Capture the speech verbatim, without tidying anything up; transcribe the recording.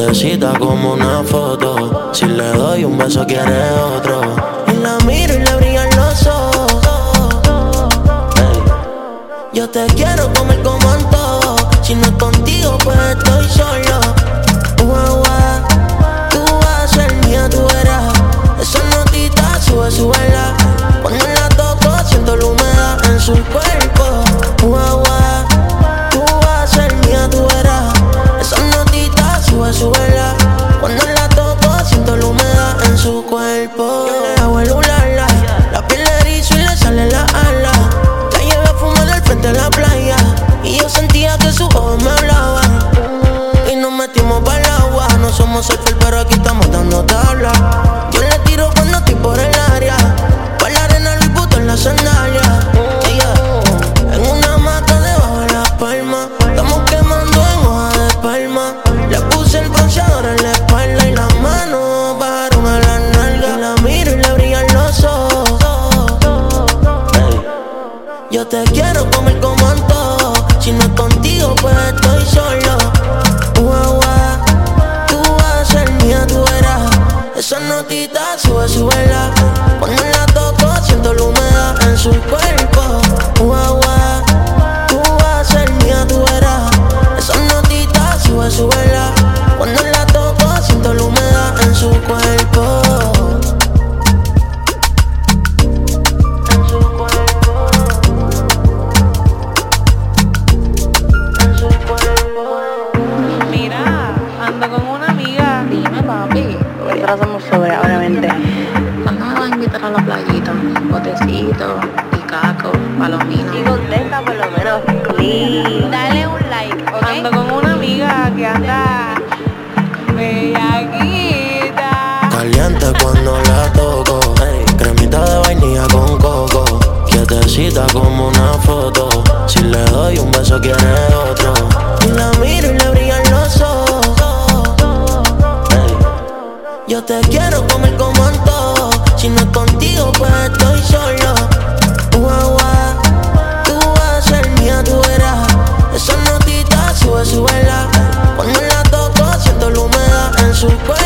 Quietecita como una foto. Si le doy un beso quiere otro. Y la miro y le brillan los ojos. Hey. Yo te quiero comer como antojo. Si no es contigo pues estoy solo. Ua, ua. Tú vas a ser mía, tú verás. Esa notita sube su vela. Cuando la toco siento la humedad en su cuerpo. Ua, ua. Tú vas a ser mía, tú verás. Esa notita sube su vela. Cuando la toco siento la humedad en su cuerpo. Yo le hago el ulala. La piel le erizo y le sale la ala. La llevé a fumar al frente de la playa. Y yo sentía que sus ojos me hablaban. Y nos metimos para el agua. No somos surfer pero aquí estamos dando tabla. Yo le tiro cuando estoy por el área. Pa' la arena Luis Vuitton en la sandalia. Yeah. En una mata debajo de las palmas. Estamos quemando en hoja de palma. Le puse el bronceador en la espalda. Y las manos bajaron a la nalga. Y la miro y le brillan los ojos. Hey. Yo te quiero comer como antojo. Si no es contigo pues estoy solo. Ua, ua. Tú vas a ser mía, tú verás. Esa notita sube su vela. Cuando la toco siento la humedad en su cuerpo. Ua, ua. Tú vas a ser mía, tú verás. Esa notita sube su vela. Cuando la toco siento la humedad en su cuerpo. En su cuerpo. En su cuerpo. Mira, ando con una amiga. Dime, papi. Nosotros hacemos sobre, obviamente. ¿Cuándo me va a invitar a la playita? Botecito, picaco, palomino. Y contenta por lo menos. Please. Dale un like, ¿ok? Ando con una amiga que anda bellaquita. Caliente cuando la toco. Hey. Cremita de vainilla con coco. Quietecita como una foto. Si le doy un beso quiere otro. Y la miro y le brillan los ojos. Hey. Yo te quiero comer como antojo. Si no es contigo pues estoy solo. Ua, ua. Tú vas a ser mía, tú verás. Esa notita sube su vela. Cuando la toco siento la humedad en su cuerpo.